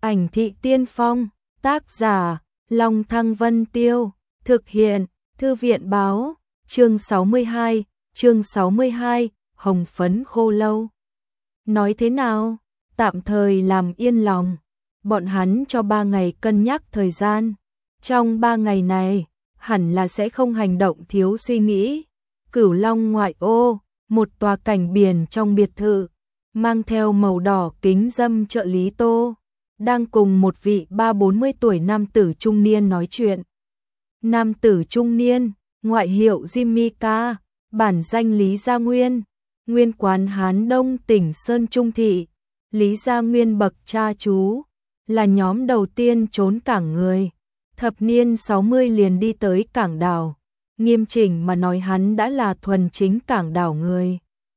Ảnh thị tiên phong, tác giả, Long Thăng Vân Tiêu, thực hiện, Thư viện báo, chương 62, hồng phấn khô lâu. Nói thế nào? Tạm thời làm yên lòng. Bọn hắn cho 3 ngày cân nhắc thời gian. Trong 3 ngày này, hẳn là sẽ không hành động thiếu suy nghĩ. Cửu Long ngoại ô, một tòa cảnh biển trong biệt thự, mang theo màu đỏ kính dâm trợ lý Tô, đang cùng một vị 30-40 tuổi nam tử trung niên nói chuyện. Nam tử trung niên, ngoại hiệu Jimmy Ca, bản danh Lý Gia Nguyên, nguyên quán Hán Đông tỉnh Sơn Trung Thị. Lý Gia Nguyên bậc cha chú, là nhóm đầu tiên trốn cảng người. Thập niên 60 liền đi tới cảng đảo. Nghiêm chỉnh mà nói hắn đã là thuần chính cảng đảo người.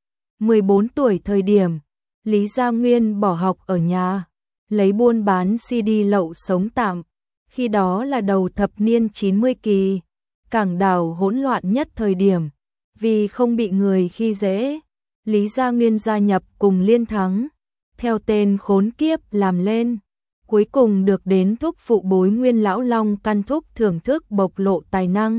14 tuổi thời điểm, Lý Gia Nguyên bỏ học ở nhà, lấy buôn bán CD lậu sống tạm. Khi đó là đầu thập niên 90 kỳ, cảng đảo hỗn loạn nhất thời điểm. Vì không bị người khi dễ, Lý Gia Nguyên gia nhập cùng Liên Thắng, theo tên khốn kiếp làm lên. Cuối cùng được đến thúc phụ bối Nguyên Lão Long căn thúc thưởng thức bộc lộ tài năng.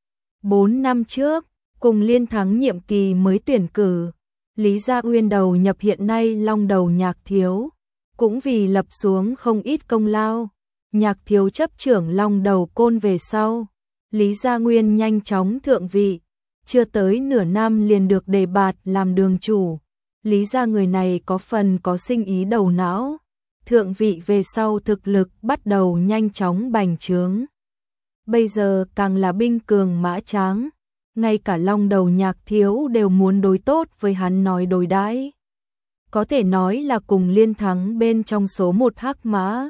4 năm trước, cùng Liên Thắng nhiệm kỳ mới tuyển cử, Lý Gia Nguyên đầu nhập hiện nay Long Đầu Nhạc Thiếu, cũng vì lập xuống không ít công lao. Nhạc Thiếu chấp trưởng Long Đầu Côn về sau, Lý Gia Nguyên nhanh chóng thượng vị, chưa tới nửa năm liền được đề bạt làm đường chủ. Lý Gia người này có phần có sinh ý đầu não, thượng vị về sau thực lực bắt đầu nhanh chóng bành trướng. Bây giờ càng là binh cường mã tráng, ngay cả Long Đầu Nhạc Thiếu đều muốn đối tốt với hắn nói đối đãi. Có thể nói là cùng Liên Thắng bên trong số 1 hắc mã.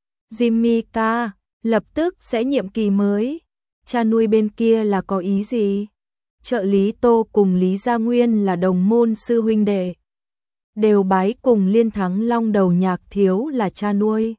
Jimmy Ca, lập tức sẽ nhiệm kỳ mới. Cha nuôi bên kia là có ý gì? Trợ lý Tô cùng Lý Gia Nguyên là đồng môn sư huynh đệ, đều bái cùng Liên Thắng Long Đầu Nhạc Thiếu là cha nuôi.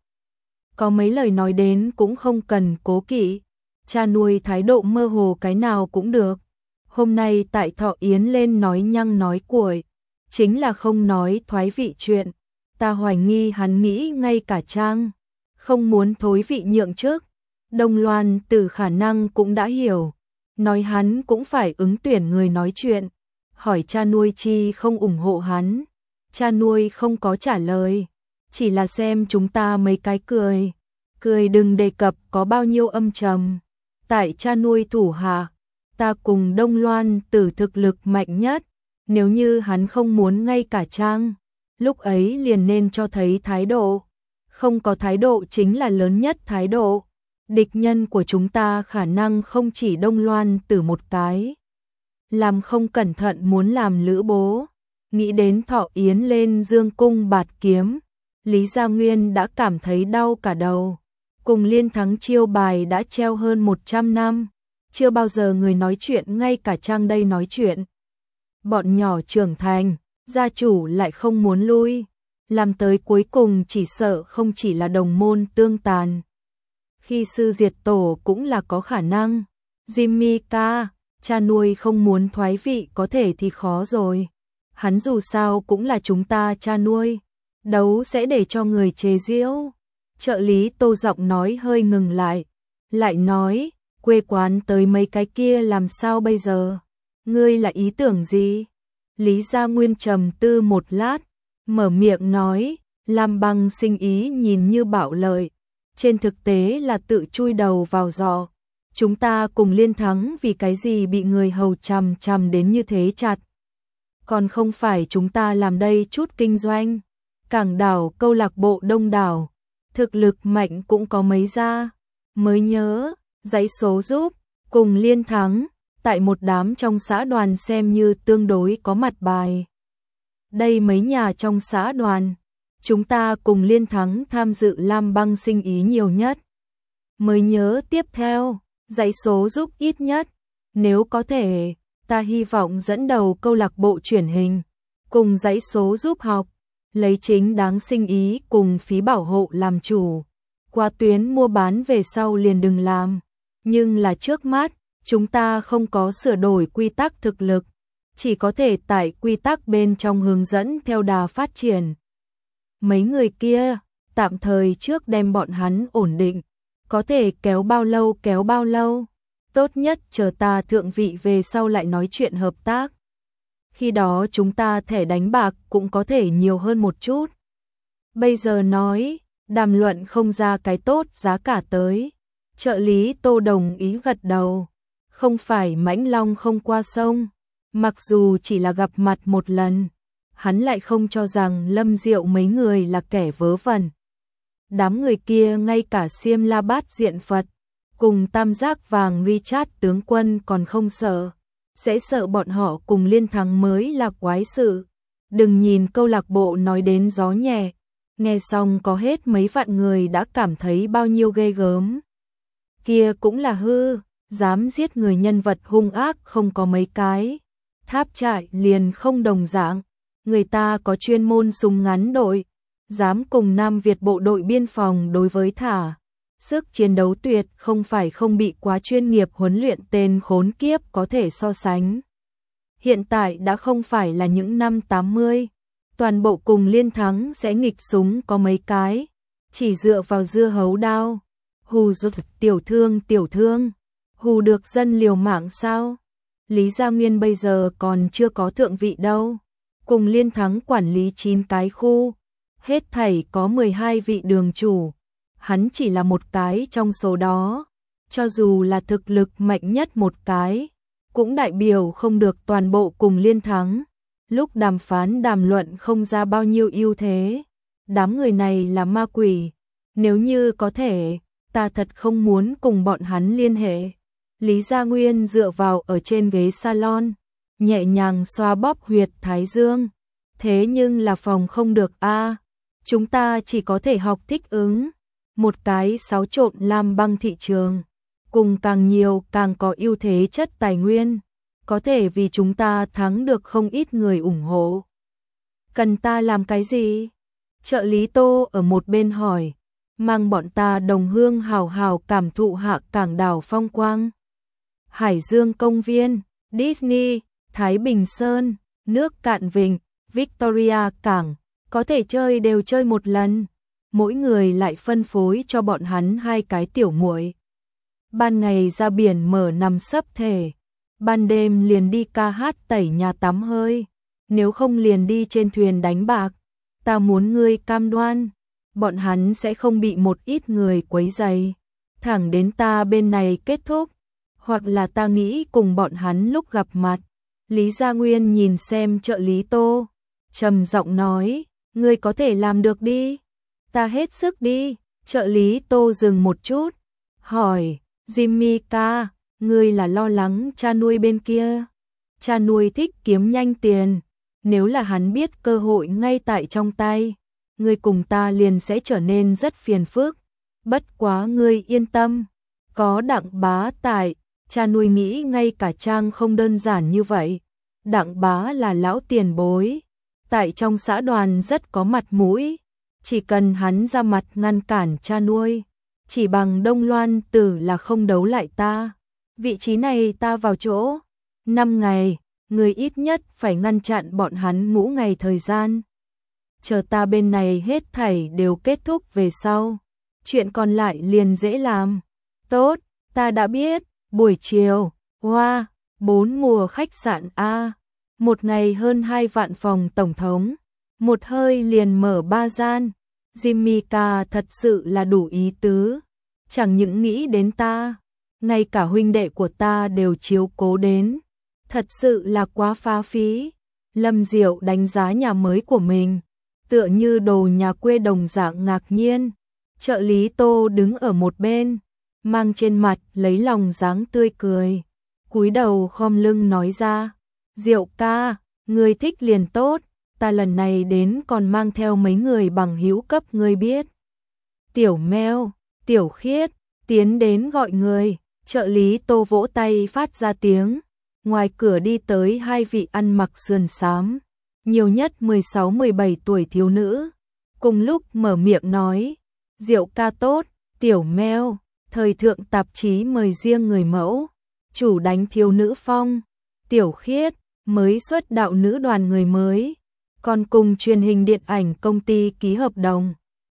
Có mấy lời nói đến cũng không cần cố kỵ, cha nuôi thái độ mơ hồ cái nào cũng được. Hôm nay tại thọ yến lên nói nhăng nói cuội, chính là không nói thoái vị chuyện. Ta hoài nghi hắn nghĩ ngay cả Trang không muốn thối vị nhượng chức. Đông Loan từ khả năng cũng đã hiểu, nói hắn cũng phải ứng tuyển người nói chuyện. Hỏi cha nuôi chi không ủng hộ hắn, cha nuôi không có trả lời, chỉ là xem chúng ta mấy cái cười. Cười đừng đề cập có bao nhiêu âm trầm. Tại cha nuôi thủ hạ, ta cùng Đông Loan từ thực lực mạnh nhất. Nếu như hắn không muốn ngay cả Trang, lúc ấy liền nên cho thấy thái độ. Không có thái độ chính là lớn nhất thái độ. Địch nhân của chúng ta khả năng không chỉ Đông Loan từ một cái. Làm không cẩn thận muốn làm lữ bố. Nghĩ đến thọ yến lên dương cung bạt kiếm, Lý Gia Nguyên đã cảm thấy đau cả đầu. Cùng Liên Thắng chiêu bài đã treo hơn 100 năm, chưa bao giờ người nói chuyện ngay cả Trang đây nói chuyện. Bọn nhỏ trưởng thành, gia chủ lại không muốn lui, làm tới cuối cùng chỉ sợ không chỉ là đồng môn tương tàn. Khi sư diệt tổ cũng là có khả năng. Jimmy Ca, cha nuôi không muốn thoái vị có thể thì khó rồi. Hắn dù sao cũng là chúng ta cha nuôi, đấu sẽ để cho người chế giễu. Trợ lý Tô giọng nói hơi ngừng lại nói, quê quán tới mấy cái kia làm sao bây giờ? Ngươi là ý tưởng gì? Lý Gia Nguyên trầm tư một lát, mở miệng nói, làm bằng sinh ý nhìn như bảo lợi, trên thực tế là tự chui đầu vào giỏ. Chúng ta cùng Liên Thắng vì cái gì bị người hầu chằm chằm đến như thế chặt? Còn không phải chúng ta làm đây chút kinh doanh. Cảng đảo câu lạc bộ đông đảo, thực lực mạnh cũng có mấy gia. Mới nhớ, dãy số giúp, cùng Liên Thắng, tại một đám trong xã đoàn xem như tương đối có mặt bài. Đây mấy nhà trong xã đoàn, chúng ta cùng Liên Thắng tham dự làm băng sinh ý nhiều nhất. Mới nhớ tiếp theo, dãy số giúp ít nhất. Nếu có thể, ta hy vọng dẫn đầu câu lạc bộ truyền hình, cùng dãy số giúp học, lấy chính đáng sinh ý cùng phí bảo hộ làm chủ. Qua tuyến mua bán về sau liền đừng làm. Nhưng là trước mắt, chúng ta không có sửa đổi quy tắc thực lực, chỉ có thể tại quy tắc bên trong hướng dẫn theo đà phát triển. Mấy người kia, tạm thời trước đem bọn hắn ổn định, có thể kéo bao lâu, tốt nhất chờ ta thượng vị về sau lại nói chuyện hợp tác. Khi đó chúng ta thẻ đánh bạc cũng có thể nhiều hơn một chút. Bây giờ nói, đàm luận không ra cái tốt giá cả tới. Trợ lý Tô đồng ý gật đầu. Không phải mãnh long không qua sông, mặc dù chỉ là gặp mặt một lần, hắn lại không cho rằng Lâm Diệu mấy người là kẻ vớ vẩn. Đám người kia ngay cả Xiêm La Bát diện Phật, cùng tam giác vàng Richard tướng quân còn không sợ, sẽ sợ bọn họ cùng Liên Thắng mới là quái sự. Đừng nhìn câu lạc bộ nói đến gió nhẹ, nghe xong có hết mấy vạn người đã cảm thấy bao nhiêu ghê gớm. Kia cũng là hư, dám giết người nhân vật hung ác không có mấy cái. Tháp trại liền không đồng dạng, người ta có chuyên môn súng ngắn đội, dám cùng Nam Việt bộ đội biên phòng đối với thả. Sức chiến đấu tuyệt không phải không bị quá chuyên nghiệp huấn luyện tên khốn kiếp có thể so sánh. Hiện tại đã không phải là những năm 80, toàn bộ cùng Liên Thắng sẽ nghịch súng có mấy cái, chỉ dựa vào dưa hấu đao. Hù giúp tiểu thương, hù được dân liều mạng sao? Lý Gia Nguyên bây giờ còn chưa có thượng vị đâu. Cùng Liên Thắng quản lý 9 cái khu, hết thảy có 12 vị đường chủ. Hắn chỉ là một cái trong số đó, cho dù là thực lực mạnh nhất một cái, cũng đại biểu không được toàn bộ cùng Liên Thắng. Lúc đàm phán đàm luận không ra bao nhiêu ưu thế. Đám người này là ma quỷ, nếu như có thể, ta thật không muốn cùng bọn hắn liên hệ. Lý Gia Nguyên dựa vào ở trên ghế salon, nhẹ nhàng xoa bóp huyệt thái dương. Thế nhưng là phòng không được a, chúng ta chỉ có thể học thích ứng. Một cái xáo trộn làm băng thị trường, cùng càng nhiều càng có ưu thế chất tài nguyên, có thể vì chúng ta thắng được không ít người ủng hộ. Cần ta làm cái gì? Trợ lý Tô ở một bên hỏi, mang bọn ta đồng hương hào hào cảm thụ hạ cảng đảo phong quang. Hải Dương công viên, Disney, Thái Bình Sơn, nước Cạn Vịnh, Victoria cảng, có thể chơi đều chơi một lần. Mỗi người lại phân phối cho bọn hắn 2 cái tiểu muội. Ban ngày ra biển mở nằm sấp thể, ban đêm liền đi ca hát tẩy nhà tắm hơi, nếu không liền đi trên thuyền đánh bạc. Ta muốn ngươi cam đoan, bọn hắn sẽ không bị một ít người quấy rầy, thẳng đến ta bên này kết thúc, hoặc là ta nghĩ cùng bọn hắn lúc gặp mặt. Lý Gia Nguyên nhìn xem trợ lý Tô, trầm giọng nói, ngươi có thể làm được đi. Ta hết sức đi. Trợ lý Tô dừng một chút, hỏi, Jimmy ca, ngươi là lo lắng cha nuôi bên kia. Cha nuôi thích kiếm nhanh tiền, nếu là hắn biết cơ hội ngay tại trong tay, ngươi cùng ta liền sẽ trở nên rất phiền phức. Bất quá ngươi yên tâm, có Đặng Bá tại, cha nuôi nghĩ ngay cả Trang không đơn giản như vậy. Đặng Bá là lão tiền bối, tại trong xã đoàn rất có mặt mũi. Chỉ cần hắn ra mặt ngăn cản cha nuôi, chỉ bằng Đông Loan Tử là không đấu lại ta. Vị trí này ta vào chỗ 5 ngày, người ít nhất phải ngăn chặn bọn hắn ngũ ngày thời gian. Chờ ta bên này hết thảy đều kết thúc về sau, chuyện còn lại liền dễ làm. Tốt, ta đã biết. Buổi chiều, hoa, 4 mùa khách sạn A, một ngày hơn 2 vạn phòng tổng thống. Một hơi liền mở 3 gian. Jimmy ca thật sự là đủ ý tứ, chẳng những nghĩ đến ta, ngay cả huynh đệ của ta đều chiếu cố đến, thật sự là quá phá phí. Lâm Diệu đánh giá nhà mới của mình, tựa như đồ nhà quê đồng dạng ngạc nhiên. Trợ lý Tô đứng ở một bên, mang trên mặt lấy lòng dáng tươi cười, cúi đầu khom lưng nói ra, Diệu ca, ngươi thích liền tốt. Ta lần này đến còn mang theo mấy người bằng hữu cấp ngươi biết. Tiểu Mèo, Tiểu Khiết, tiến đến gọi người. Trợ lý Tô vỗ tay phát ra tiếng. Ngoài cửa đi tới 2 vị ăn mặc sườn xám, nhiều nhất 16-17 tuổi thiếu nữ. Cùng lúc mở miệng nói, Diệu ca tốt, Tiểu Mèo, thời thượng tạp chí mời riêng người mẫu, chủ đánh thiếu nữ phong. Tiểu Khiết, mới xuất đạo nữ đoàn người mới, còn cùng truyền hình điện ảnh công ty ký hợp đồng.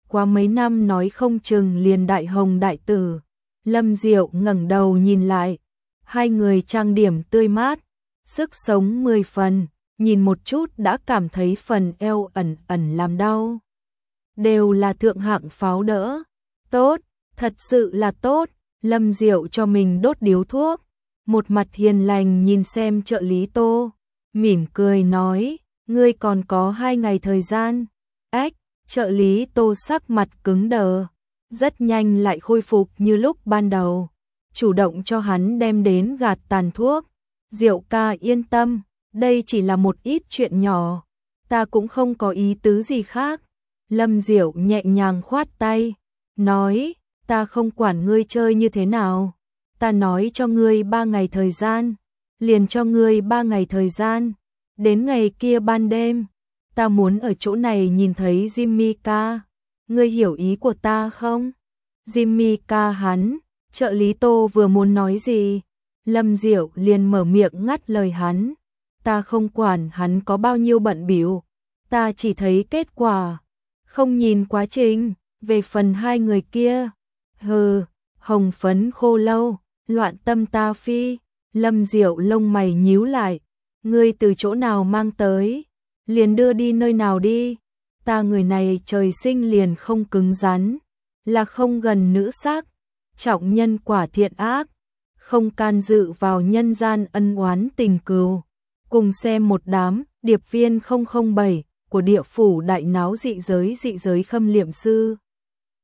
Qua mấy năm nói không chừng liền đại hồng đại tử. Lâm Diệu ngẩng đầu nhìn lại, hai người trang điểm tươi mát, sức sống 10 phần, nhìn một chút đã cảm thấy phần eo ẩn ẩn làm đau. Đều là thượng hạng pháo đỡ. Tốt, thật sự là tốt. Lâm Diệu cho mình đốt điếu thuốc, một mặt hiền lành nhìn xem trợ lý Tô, mỉm cười nói, ngươi còn có 2 ngày thời gian. Ách, trợ lý Tô sắc mặt cứng đờ, rất nhanh lại khôi phục như lúc ban đầu, chủ động cho hắn đem đến gạt tàn thuốc. Diệu ca yên tâm, đây chỉ là một ít chuyện nhỏ, ta cũng không có ý tứ gì khác. Lâm Diệu nhẹ nhàng khoát tay, nói, ta không quản ngươi chơi như thế nào, ta nói cho ngươi 3 ngày thời gian, liền cho ngươi 3 ngày thời gian, đến ngày kia ban đêm, ta muốn ở chỗ này nhìn thấy Jimmy ca, ngươi hiểu ý của ta không? Jimmy ca hắn, trợ lý Tô vừa muốn nói gì, Lâm Diệu liền mở miệng ngắt lời hắn, ta không quản hắn có bao nhiêu bận bịu, ta chỉ thấy kết quả, không nhìn quá trình. Về phần 2 người kia, hừ, hồng phấn khô lâu, loạn tâm ta phi. Lâm Diệu lông mày nhíu lại, ngươi từ chỗ nào mang tới, liền đưa đi nơi nào đi. Ta người này trời sinh liền không cứng rắn, là không gần nữ sắc, trọng nhân quả thiện ác, không can dự vào nhân gian ân oán tình cừu. Cùng xem một đám điệp viên 007 của địa phủ đại náo dị giới khâm liệm sư.